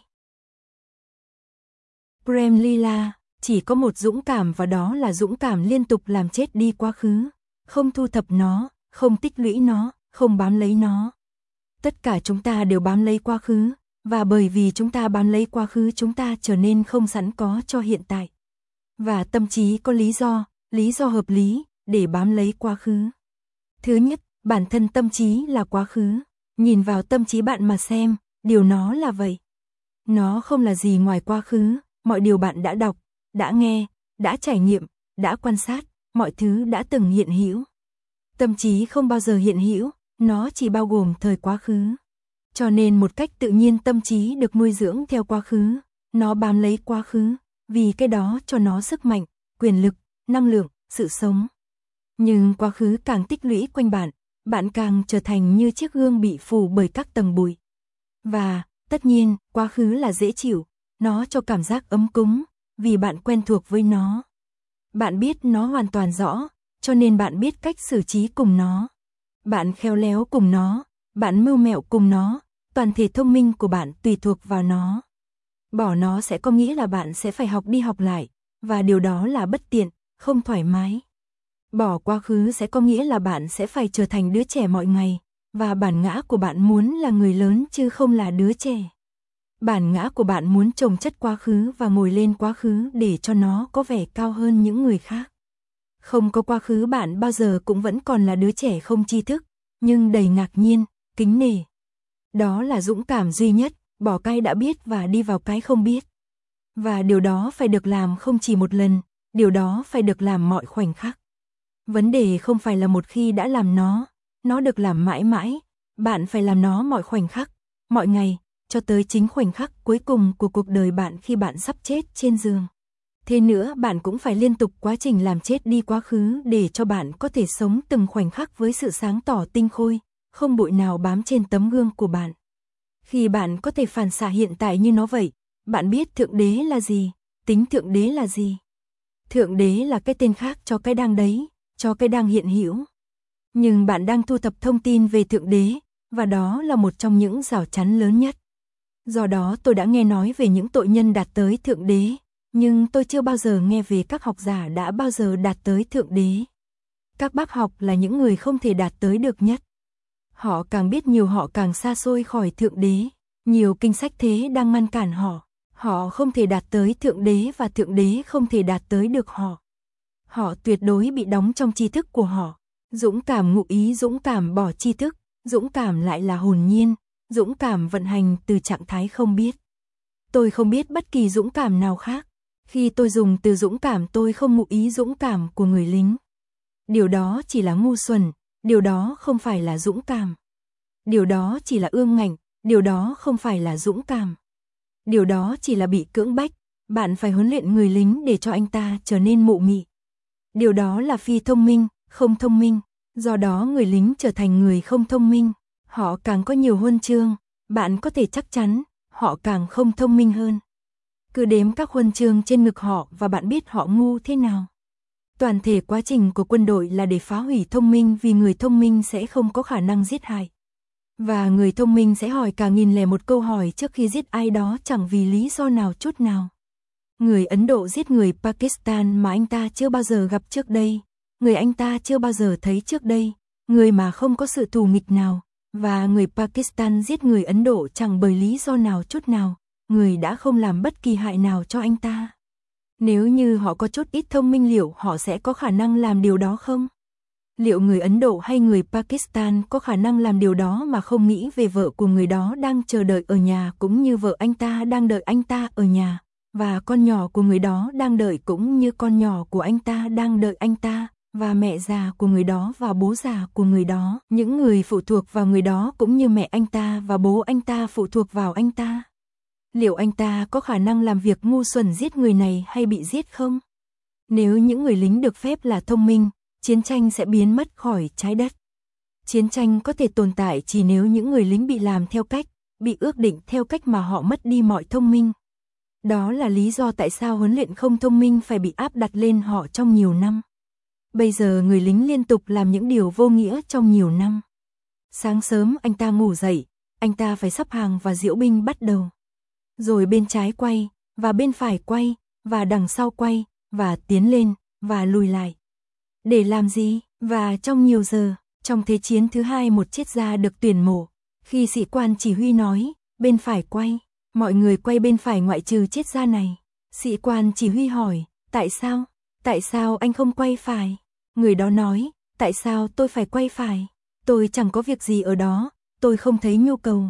Prem Lila, chỉ có một dũng cảm và đó là dũng cảm liên tục làm chết đi quá khứ, không thu thập nó, không tích lũy nó, không bám lấy nó. Tất cả chúng ta đều bám lấy quá khứ, và bởi vì chúng ta bám lấy quá khứ chúng ta trở nên không sẵn có cho hiện tại. Và tâm trí có lý do, lý do hợp lý, để bám lấy quá khứ. Thứ nhất, bản thân tâm trí là quá khứ. Nhìn vào tâm trí bạn mà xem, điều nó là vậy. Nó không là gì ngoài quá khứ, mọi điều bạn đã đọc, đã nghe, đã trải nghiệm, đã quan sát, mọi thứ đã từng hiện hữu. Tâm trí không bao giờ hiện hữu, nó chỉ bao gồm thời quá khứ. Cho nên một cách tự nhiên tâm trí được nuôi dưỡng theo quá khứ, nó bám lấy quá khứ, vì cái đó cho nó sức mạnh, quyền lực, năng lượng, sự sống. Nhưng quá khứ càng tích lũy quanh bạn, bạn càng trở thành như chiếc gương bị phủ bởi các tầng bụi. Và, tất nhiên, quá khứ là dễ chịu, nó cho cảm giác ấm cúng, vì bạn quen thuộc với nó. Bạn biết nó hoàn toàn rõ, cho nên bạn biết cách xử trí cùng nó. Bạn khéo léo cùng nó, bạn mưu mẹo cùng nó, toàn thể thông minh của bạn tùy thuộc vào nó. Bỏ nó sẽ có nghĩa là bạn sẽ phải học đi học lại, và điều đó là bất tiện, không thoải mái. Bỏ quá khứ sẽ có nghĩa là bạn sẽ phải trở thành đứa trẻ mọi ngày, và bản ngã của bạn muốn là người lớn chứ không là đứa trẻ. Bản ngã của bạn muốn chồng chất quá khứ và ngồi lên quá khứ để cho nó có vẻ cao hơn những người khác. Không có quá khứ bạn bao giờ cũng vẫn còn là đứa trẻ không tri thức, nhưng đầy ngạc nhiên, kính nể. Đó là dũng cảm duy nhất, bỏ cái đã biết và đi vào cái không biết. Và điều đó phải được làm không chỉ một lần, điều đó phải được làm mọi khoảnh khắc. Vấn đề không phải là một khi đã làm nó, nó được làm mãi mãi, bạn phải làm nó mọi khoảnh khắc, mọi ngày, cho tới chính khoảnh khắc cuối cùng của cuộc đời bạn khi bạn sắp chết trên giường. Thế nữa bạn cũng phải liên tục quá trình làm chết đi quá khứ để cho bạn có thể sống từng khoảnh khắc với sự sáng tỏ tinh khôi, không bụi nào bám trên tấm gương của bạn. Khi bạn có thể phản xạ hiện tại như nó vậy, bạn biết Thượng Đế là gì, tính Thượng Đế là gì. Thượng Đế là cái tên khác cho cái đang đấy, cho cái đang hiện hữu. Nhưng bạn đang thu thập thông tin về Thượng Đế, và đó là một trong những rào chắn lớn nhất. Do đó tôi đã nghe nói về những tội nhân đạt tới Thượng Đế, nhưng tôi chưa bao giờ nghe về các học giả đã bao giờ đạt tới Thượng Đế. Các bác học là những người không thể đạt tới được nhất. Họ càng biết nhiều họ càng xa xôi khỏi Thượng Đế, nhiều kinh sách thế đang ngăn cản họ. Họ không thể đạt tới Thượng Đế và Thượng Đế không thể đạt tới được họ. Họ tuyệt đối bị đóng trong tri thức của họ. Dũng cảm ngụ ý, dũng cảm bỏ tri thức, dũng cảm lại là hồn nhiên, dũng cảm vận hành từ trạng thái không biết. Tôi không biết bất kỳ dũng cảm nào khác. Khi tôi dùng từ dũng cảm tôi không ngụ ý dũng cảm của người lính. Điều đó chỉ là ngu xuẩn, điều đó không phải là dũng cảm. Điều đó chỉ là ương ngạnh, điều đó không phải là dũng cảm. Điều đó chỉ là bị cưỡng bách, bạn phải huấn luyện người lính để cho anh ta trở nên mụ mị. Điều đó là phi thông minh, không thông minh, do đó người lính trở thành người không thông minh. Họ càng có nhiều huân chương, bạn có thể chắc chắn, họ càng không thông minh hơn. Cứ đếm các huân chương trên ngực họ và bạn biết họ ngu thế nào. Toàn thể quá trình của quân đội là để phá hủy thông minh vì người thông minh sẽ không có khả năng giết hại. Và người thông minh sẽ hỏi cả nghìn lẻ một câu hỏi trước khi giết ai đó chẳng vì lý do nào chút nào. Người Ấn Độ giết người Pakistan mà anh ta chưa bao giờ gặp trước đây, người anh ta chưa bao giờ thấy trước đây, người mà không có sự thù nghịch nào, và người Pakistan giết người Ấn Độ chẳng bởi lý do nào chút nào, người đã không làm bất kỳ hại nào cho anh ta. Nếu như họ có chút ít thông minh liệu họ sẽ có khả năng làm điều đó không? Liệu người Ấn Độ hay người Pakistan có khả năng làm điều đó mà không nghĩ về vợ của người đó đang chờ đợi ở nhà cũng như vợ anh ta đang đợi anh ta ở nhà, và con nhỏ của người đó đang đợi cũng như con nhỏ của anh ta đang đợi anh ta, và mẹ già của người đó và bố già của người đó, những người phụ thuộc vào người đó cũng như mẹ anh ta và bố anh ta phụ thuộc vào anh ta. Liệu anh ta có khả năng làm việc ngu xuẩn giết người này hay bị giết không? Nếu những người lính được phép là thông minh, chiến tranh sẽ biến mất khỏi trái đất. Chiến tranh có thể tồn tại chỉ nếu những người lính bị làm theo cách, bị ước định theo cách mà họ mất đi mọi thông minh. Đó là lý do tại sao huấn luyện không thông minh phải bị áp đặt lên họ trong nhiều năm. Bây giờ người lính liên tục làm những điều vô nghĩa trong nhiều năm. Sáng sớm anh ta ngủ dậy, anh ta phải sắp hàng và diễu binh bắt đầu. Rồi bên trái quay, và bên phải quay, và đằng sau quay, và tiến lên, và lùi lại. Để làm gì? Và trong nhiều giờ, trong Thế chiến thứ hai một triết gia được tuyển mộ. Khi sĩ quan chỉ huy nói, bên phải quay, mọi người quay bên phải ngoại trừ triết gia này. Sĩ quan chỉ huy hỏi, tại sao? Tại sao anh không quay phải? Người đó nói, tại sao tôi phải quay phải? Tôi chẳng có việc gì ở đó, tôi không thấy nhu cầu.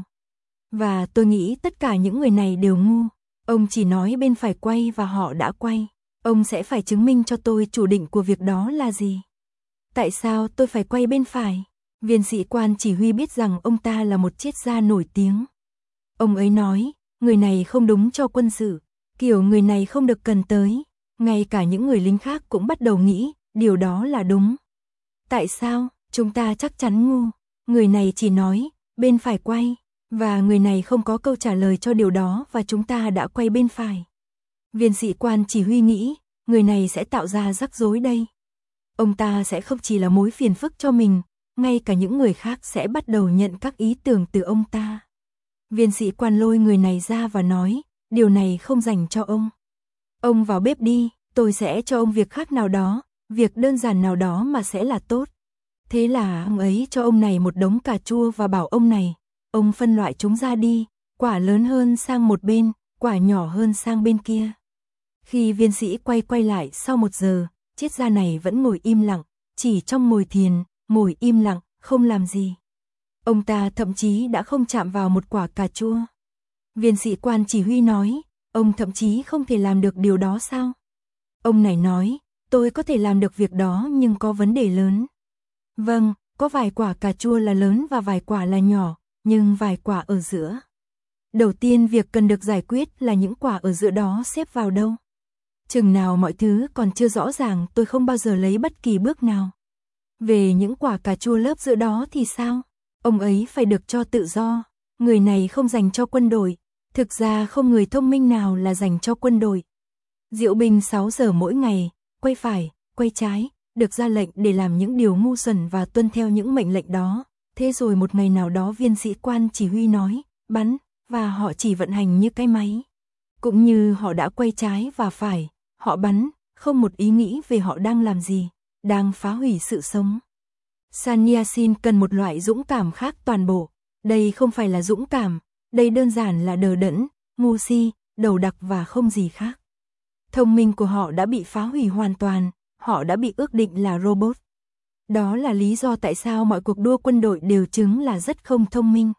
Và tôi nghĩ tất cả những người này đều ngu. Ông chỉ nói bên phải quay và họ đã quay. Ông sẽ phải chứng minh cho tôi chủ định của việc đó là gì. Tại sao tôi phải quay bên phải? Viên sĩ quan chỉ huy biết rằng ông ta là một triết gia nổi tiếng. Ông ấy nói, người này không đúng cho quân sự, kiểu người này không được cần tới. Ngay cả những người lính khác cũng bắt đầu nghĩ, điều đó là đúng. Tại sao? Chúng ta chắc chắn ngu. Người này chỉ nói, bên phải quay, và người này không có câu trả lời cho điều đó và chúng ta đã quay bên phải. Viên sĩ quan chỉ huy nghĩ, người này sẽ tạo ra rắc rối đây. Ông ta sẽ không chỉ là mối phiền phức cho mình, ngay cả những người khác sẽ bắt đầu nhận các ý tưởng từ ông ta. Viên sĩ quan lôi người này ra và nói, điều này không dành cho ông. Ông vào bếp đi, tôi sẽ cho ông việc khác nào đó, việc đơn giản nào đó mà sẽ là tốt. Thế là ông ấy cho ông này một đống cà chua và bảo ông này, ông phân loại chúng ra đi, quả lớn hơn sang một bên, quả nhỏ hơn sang bên kia. Khi viên sĩ quay quay lại sau một giờ, triết gia này vẫn ngồi im lặng, chỉ trong ngồi thiền, ngồi im lặng, không làm gì. Ông ta thậm chí đã không chạm vào một quả cà chua. Viên sĩ quan chỉ huy nói, ông thậm chí không thể làm được điều đó sao? Ông này nói, tôi có thể làm được việc đó nhưng có vấn đề lớn. Vâng, có vài quả cà chua là lớn và vài quả là nhỏ, nhưng vài quả ở giữa. Đầu tiên việc cần được giải quyết là những quả ở giữa đó xếp vào đâu. Chừng nào mọi thứ còn chưa rõ ràng tôi không bao giờ lấy bất kỳ bước nào. Về những quả cà chua lớp giữa đó thì sao? Ông ấy phải được cho tự do. Người này không dành cho quân đội. Thực ra không người thông minh nào là dành cho quân đội. Diệu binh sáu giờ mỗi ngày, quay phải, quay trái, được ra lệnh để làm những điều ngu xuẩn và tuân theo những mệnh lệnh đó. Thế rồi một ngày nào đó viên sĩ quan chỉ huy nói, bắn, và họ chỉ vận hành như cái máy. Cũng như họ đã quay trái và phải, họ bắn, không một ý nghĩ về họ đang làm gì, đang phá hủy sự sống. Sannyasin cần một loại dũng cảm khác toàn bộ. Đây không phải là dũng cảm, đây đơn giản là đờ đẫn, ngu si, đầu đặc và không gì khác. Thông minh của họ đã bị phá hủy hoàn toàn, họ đã bị ước định là robot. Đó là lý do tại sao mọi cuộc đua quân đội đều chứng là rất không thông minh.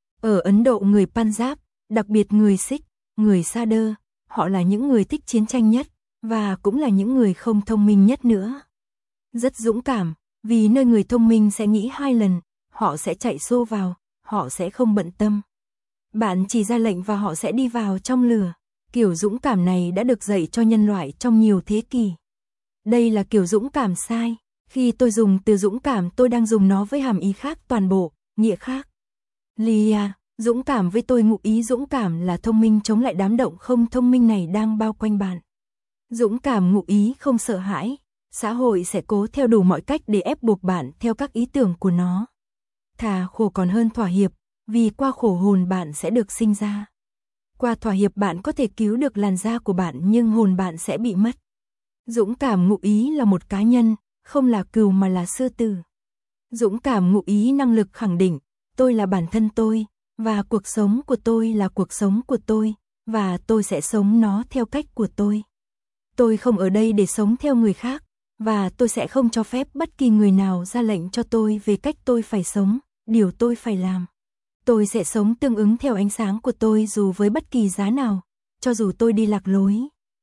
Ở Ấn Độ người Punjab, đặc biệt người Sikh, người Sadr, họ là những người thích chiến tranh nhất, và cũng là những người không thông minh nhất nữa. Rất dũng cảm, vì nơi người thông minh sẽ nghĩ hai lần, họ sẽ chạy xô vào, họ sẽ không bận tâm. Bạn chỉ ra lệnh và họ sẽ đi vào trong lửa. Kiểu dũng cảm này đã được dạy cho nhân loại trong nhiều thế kỷ. Đây là kiểu dũng cảm sai. Khi tôi dùng từ dũng cảm tôi đang dùng nó với hàm ý khác toàn bộ, nghĩa khác. Lia, dũng cảm với tôi ngụ ý dũng cảm là thông minh chống lại đám động không thông minh này đang bao quanh bạn. Dũng cảm ngụ ý không sợ hãi. Xã hội sẽ cố theo đủ mọi cách để ép buộc bạn theo các ý tưởng của nó. Thà khổ còn hơn thỏa hiệp, vì qua khổ hồn bạn sẽ được sinh ra. Qua thỏa hiệp bạn có thể cứu được làn da của bạn nhưng hồn bạn sẽ bị mất. Dũng cảm ngụ ý là một cá nhân, không là cừu mà là sư tử. Dũng cảm ngụ ý năng lực khẳng định, tôi là bản thân tôi, và cuộc sống của tôi là cuộc sống của tôi, và tôi sẽ sống nó theo cách của tôi. Tôi không ở đây để sống theo người khác, và tôi sẽ không cho phép bất kỳ người nào ra lệnh cho tôi về cách tôi phải sống, điều tôi phải làm. Tôi sẽ sống tương ứng theo ánh sáng của tôi dù với bất kỳ giá nào, cho dù tôi đi lạc lối.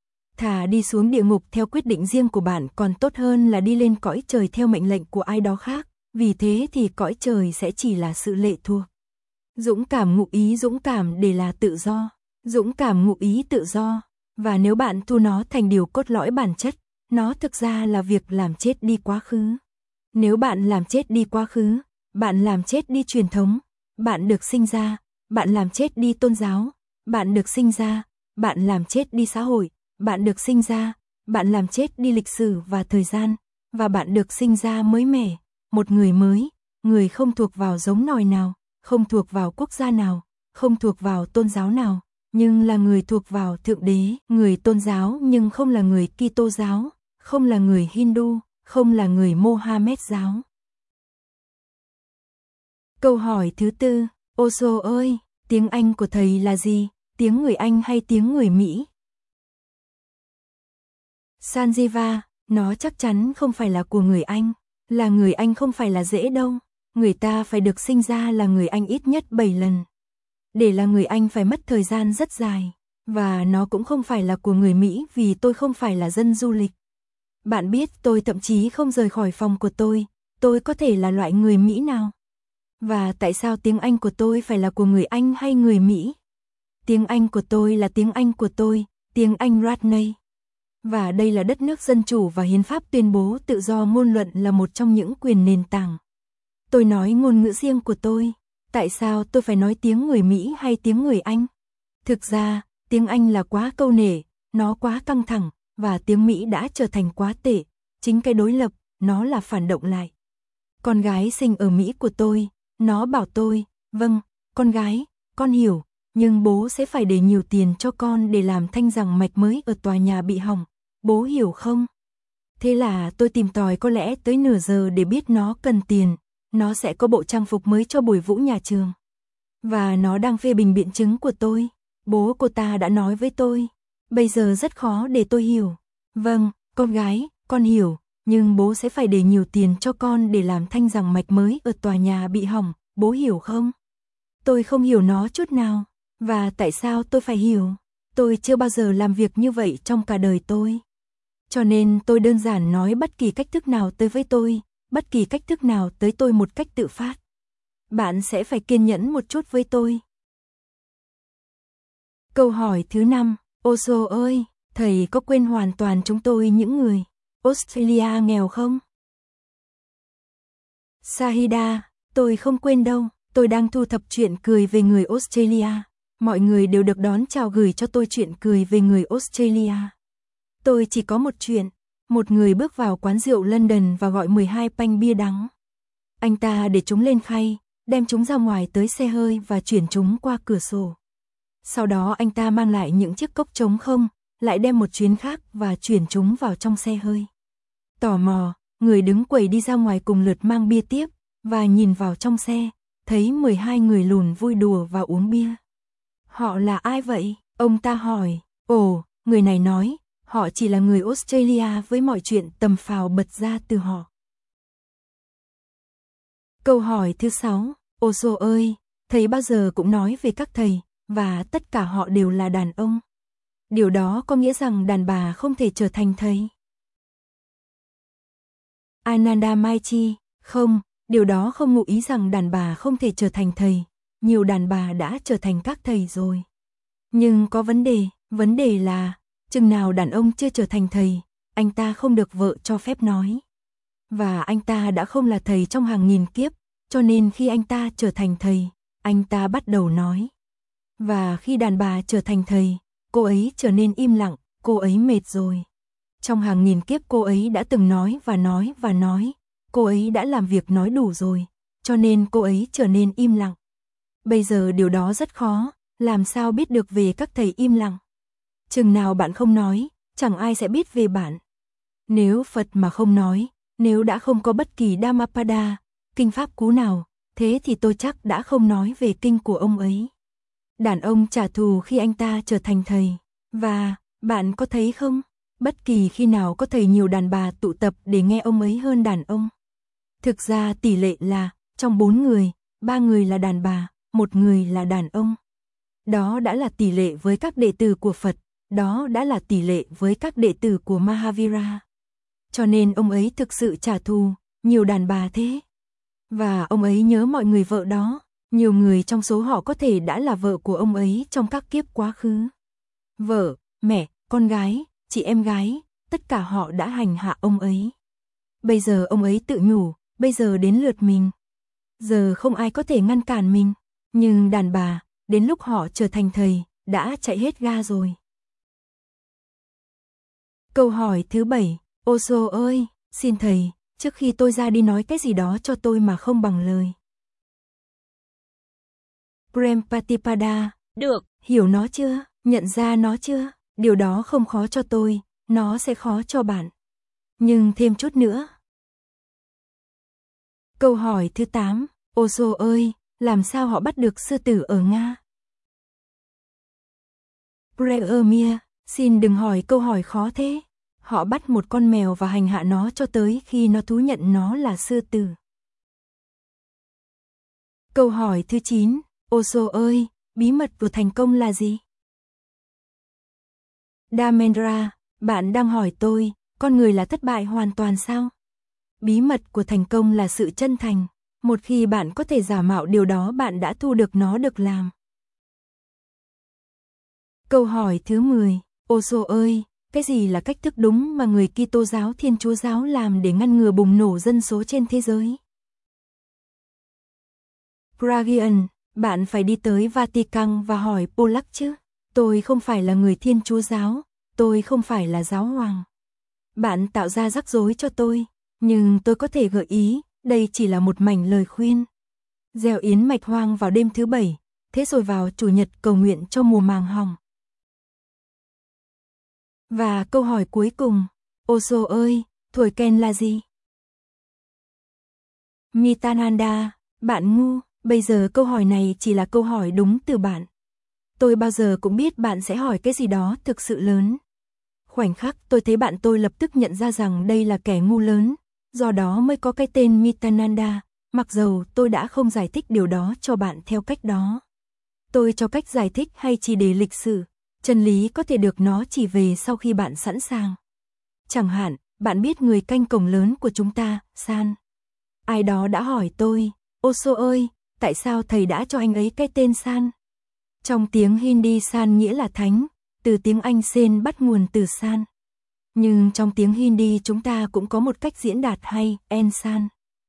Thà đi xuống địa ngục theo quyết định riêng của bạn còn tốt hơn là đi lên cõi trời theo mệnh lệnh của ai đó khác, vì thế thì cõi trời sẽ chỉ là sự lệ thuộc. Dũng cảm ngụ ý dũng cảm để là tự do, dũng cảm ngụ ý tự do, và nếu bạn thu nó thành điều cốt lõi bản chất, nó thực ra là việc làm chết đi quá khứ. Nếu bạn làm chết đi quá khứ, bạn làm chết đi truyền thống, bạn được sinh ra, bạn làm chết đi tôn giáo, bạn được sinh ra, bạn làm chết đi xã hội, bạn được sinh ra, bạn làm chết đi lịch sử và thời gian, và bạn được sinh ra mới mẻ, một người mới, người không thuộc vào giống nòi nào, không thuộc vào quốc gia nào, không thuộc vào tôn giáo nào, nhưng là người thuộc vào Thượng Đế, người tôn giáo nhưng không là người Kitô giáo, không là người Hindu, không là người Mohammed giáo. Câu hỏi thứ tư, Osho ơi, tiếng Anh của thầy là gì, tiếng người Anh hay tiếng người Mỹ? Sanjiva, nó chắc chắn không phải là của người Anh, là người Anh không phải là dễ đâu, người ta phải được sinh ra là người Anh ít nhất bảy lần. Để là người Anh phải mất thời gian rất dài, và nó cũng không phải là của người Mỹ vì tôi không phải là dân du lịch. Bạn biết tôi thậm chí không rời khỏi phòng của tôi, tôi có thể là loại người Mỹ nào? Và tại sao tiếng Anh của tôi phải là của người Anh hay người Mỹ? Tiếng Anh của tôi là tiếng Anh của tôi, tiếng Anh Radney. Và đây là đất nước dân chủ và hiến pháp tuyên bố tự do ngôn luận là một trong những quyền nền tảng. Tôi nói ngôn ngữ riêng của tôi. Tại sao tôi phải nói tiếng người Mỹ hay tiếng người Anh? Thực ra, tiếng Anh là quá câu nệ, nó quá căng thẳng, và tiếng Mỹ đã trở thành quá tệ. Chính cái đối lập, nó là phản động lại. Con gái sinh ở Mỹ của tôi, nó bảo tôi, vâng, con gái, con hiểu, nhưng bố sẽ phải để nhiều tiền cho con để làm thanh rằng mạch mới ở tòa nhà bị hỏng. Bố hiểu không? Thế là tôi tìm tòi có lẽ tới nửa giờ để biết nó cần tiền. Nó sẽ có bộ trang phục mới cho buổi vũ nhà trường. Và nó đang phê bình biện chứng của tôi. Bố cô ta đã nói với tôi. Bây giờ rất khó để tôi hiểu. Vâng, con gái, con hiểu. Nhưng bố sẽ phải để nhiều tiền cho con để làm thanh rằng mạch mới ở tòa nhà bị hỏng. Bố hiểu không? Tôi không hiểu nó chút nào. Và tại sao tôi phải hiểu? Tôi chưa bao giờ làm việc như vậy trong cả đời tôi. Cho nên tôi đơn giản nói bất kỳ cách thức nào tới với tôi, bất kỳ cách thức nào tới tôi một cách tự phát. Bạn sẽ phải kiên nhẫn một chút với tôi. Câu hỏi thứ năm, Osho ơi, thầy có quên hoàn toàn chúng tôi những người Australia nghèo không? Shahida, tôi không quên đâu, tôi đang thu thập chuyện cười về người Australia. Mọi người đều được đón chào gửi cho tôi chuyện cười về người Australia. Tôi chỉ có một chuyện, một người bước vào quán rượu London và gọi mười hai panh bia đắng. Anh ta để chúng lên khay, đem chúng ra ngoài tới xe hơi và chuyển chúng qua cửa sổ. Sau đó anh ta mang lại những chiếc cốc trống không, lại đem một chuyến khác và chuyển chúng vào trong xe hơi. Tò mò, người đứng quầy đi ra ngoài cùng lượt mang bia tiếp, và nhìn vào trong xe, thấy mười hai người lùn vui đùa và uống bia. Họ là ai vậy? Ông ta hỏi. Ồ, người này nói, họ chỉ là người Australia với mọi chuyện tầm phào bật ra từ họ. Câu hỏi thứ sáu, Osho ơi, thầy bao giờ cũng nói về các thầy, và tất cả họ đều là đàn ông. Điều đó có nghĩa rằng đàn bà không thể trở thành thầy. Ananda Maichi, không, điều đó không ngụ ý rằng đàn bà không thể trở thành thầy. Nhiều đàn bà đã trở thành các thầy rồi. Nhưng có vấn đề, vấn đề là, chừng nào đàn ông chưa trở thành thầy, anh ta không được vợ cho phép nói. Và anh ta đã không là thầy trong hàng nghìn kiếp, cho nên khi anh ta trở thành thầy, anh ta bắt đầu nói. Và khi đàn bà trở thành thầy, cô ấy trở nên im lặng, cô ấy mệt rồi. Trong hàng nghìn kiếp cô ấy đã từng nói và nói và nói, cô ấy đã làm việc nói đủ rồi, cho nên cô ấy trở nên im lặng. Bây giờ điều đó rất khó, làm sao biết được về các thầy im lặng? Chừng nào bạn không nói, chẳng ai sẽ biết về bạn. Nếu Phật mà không nói, nếu đã không có bất kỳ Dhammapada, kinh pháp cú nào, thế thì tôi chắc đã không nói về kinh của ông ấy. Đàn ông trả thù khi anh ta trở thành thầy. Và, bạn có thấy không? Bất kỳ khi nào có thầy nhiều đàn bà tụ tập để nghe ông ấy hơn đàn ông. Thực ra tỷ lệ là, trong bốn người, ba người là đàn bà, một người là đàn ông. Đó đã là tỷ lệ với các đệ tử của Phật, đó đã là tỷ lệ với các đệ tử của Mahavira. Cho nên ông ấy thực sự trả thù, nhiều đàn bà thế. Và ông ấy nhớ mọi người vợ đó, nhiều người trong số họ có thể đã là vợ của ông ấy trong các kiếp quá khứ. Vợ, mẹ, con gái, chị em gái, tất cả họ đã hành hạ ông ấy. Bây giờ ông ấy tự nhủ, bây giờ đến lượt mình. Giờ không ai có thể ngăn cản mình, nhưng đàn bà, đến lúc họ trở thành thầy, đã chạy hết ga rồi. Câu hỏi thứ bảy, Osho ơi, xin thầy, trước khi tôi ra đi nói cái gì đó cho tôi mà không bằng lời. Prem Patipada, được, hiểu nó chưa, nhận ra nó chưa, điều đó không khó cho tôi, nó sẽ khó cho bạn. Nhưng thêm chút nữa. Câu hỏi thứ tám, Osho ơi, làm sao họ bắt được sư tử ở Nga? Preomia, xin đừng hỏi câu hỏi khó thế. Họ bắt một con mèo và hành hạ nó cho tới khi nó thú nhận nó là sư tử. Câu hỏi thứ chín, Osho ơi, bí mật của thành công là gì? Dharmendra, bạn đang hỏi tôi, con người là thất bại hoàn toàn sao? Bí mật của thành công là sự chân thành. Một khi bạn có thể giả mạo điều đó bạn đã thu được nó được làm. Câu hỏi thứ mười, Osho ơi, cái gì là cách thức đúng mà người Kitô giáo Thiên Chúa giáo làm để ngăn ngừa bùng nổ dân số trên thế giới? Pragian, bạn phải đi tới Vatican và hỏi Polak chứ. Tôi không phải là người Thiên Chúa giáo, tôi không phải là giáo hoàng. Bạn tạo ra rắc rối cho tôi, nhưng tôi có thể gợi ý, đây chỉ là một mảnh lời khuyên. Gieo yến mạch hoang vào đêm thứ bảy, thế rồi vào chủ nhật cầu nguyện cho mùa màng hồng. Và câu hỏi cuối cùng, Osho ơi, thổi kèn là gì? Mitananda, bạn ngu, bây giờ câu hỏi này chỉ là câu hỏi đúng từ bạn. Tôi bao giờ cũng biết bạn sẽ hỏi cái gì đó thực sự lớn. Khoảnh khắc tôi thấy bạn tôi lập tức nhận ra rằng đây là kẻ ngu lớn, do đó mới có cái tên Mitananda, mặc dầu tôi đã không giải thích điều đó cho bạn theo cách đó. Tôi cho cách giải thích hay chỉ để lịch sử, chân lý có thể được nó chỉ về sau khi bạn sẵn sàng. Chẳng hạn, bạn biết người canh cổng lớn của chúng ta, San. Ai đó đã hỏi tôi, Osho ơi, tại sao thầy đã cho anh ấy cái tên San? Trong tiếng Hindi San nghĩa là thánh, từ tiếng Anh Sen bắt nguồn từ San. Nhưng trong tiếng Hindi chúng ta cũng có một cách diễn đạt hay, En-san.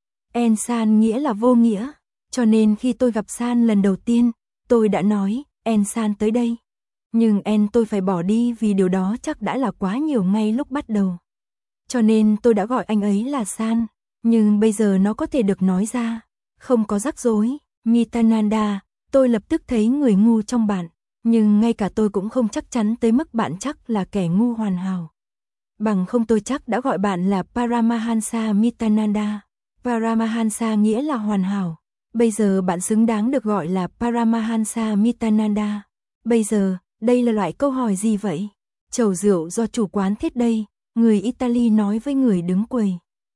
En-san nghĩa là vô nghĩa, cho nên khi tôi gặp San lần đầu tiên, tôi đã nói, En-san tới đây. Nhưng En tôi phải bỏ đi vì điều đó chắc đã là quá nhiều ngay lúc bắt đầu. Cho nên tôi đã gọi anh ấy là San, nhưng bây giờ nó có thể được nói ra, không có rắc rối. Mitananda, tôi lập tức thấy người ngu trong bạn, nhưng ngay cả tôi cũng không chắc chắn tới mức bạn chắc là kẻ ngu hoàn hảo. Bằng không tôi chắc đã gọi bạn là Paramahansa Mitananda. Paramahansa nghĩa là hoàn hảo. Bây giờ bạn xứng đáng được gọi là Paramahansa Mitananda. Bây giờ, đây là loại câu hỏi gì vậy? Chầu rượu do chủ quán thiết đây, người Italy nói với người đứng quầy.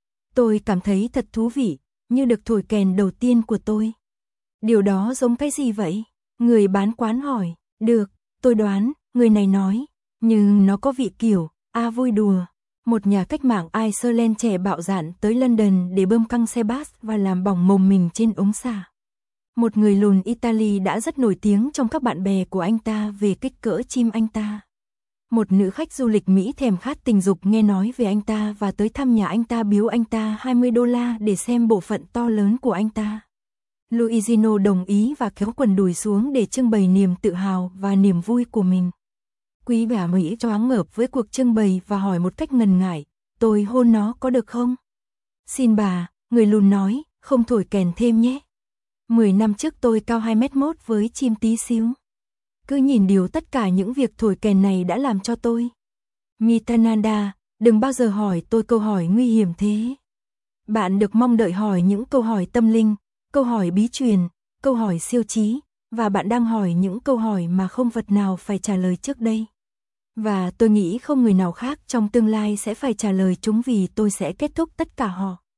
Tôi cảm thấy thật thú vị, như được thổi kèn đầu tiên của tôi. Điều đó giống cái gì vậy? Người bán quán hỏi. Được, tôi đoán, người này nói. Nhưng nó có vị kiểu, à vui đùa. Một nhà cách mạng Iceland trẻ bạo dạn tới London để bơm căng xe bass và làm bỏng mồm mình trên ống xả. Một người lùn Italy đã rất nổi tiếng trong các bạn bè của anh ta về kích cỡ chim anh ta. Một nữ khách du lịch Mỹ thèm khát tình dục nghe nói về anh ta và tới thăm nhà anh ta biếu anh ta hai mươi đô la để xem bộ phận to lớn của anh ta. Luigino đồng ý và kéo quần đùi xuống để trưng bày niềm tự hào và niềm vui của mình. Quý bà Mỹ choáng ngợp với cuộc trưng bày và hỏi một cách ngần ngại, tôi hôn nó có được không? Xin bà, người lùn nói, không thổi kèn thêm nhé. Mười năm trước tôi cao hai mét mốt với chim tí xíu. Cứ nhìn điều tất cả những việc thổi kèn này đã làm cho tôi. Mitananda, đừng bao giờ hỏi tôi câu hỏi nguy hiểm thế. Bạn được mong đợi hỏi những câu hỏi tâm linh, câu hỏi bí truyền, câu hỏi siêu trí, và bạn đang hỏi những câu hỏi mà không vật nào phải trả lời trước đây. Và tôi nghĩ không người nào khác trong tương lai sẽ phải trả lời chúng vì tôi sẽ kết thúc tất cả họ.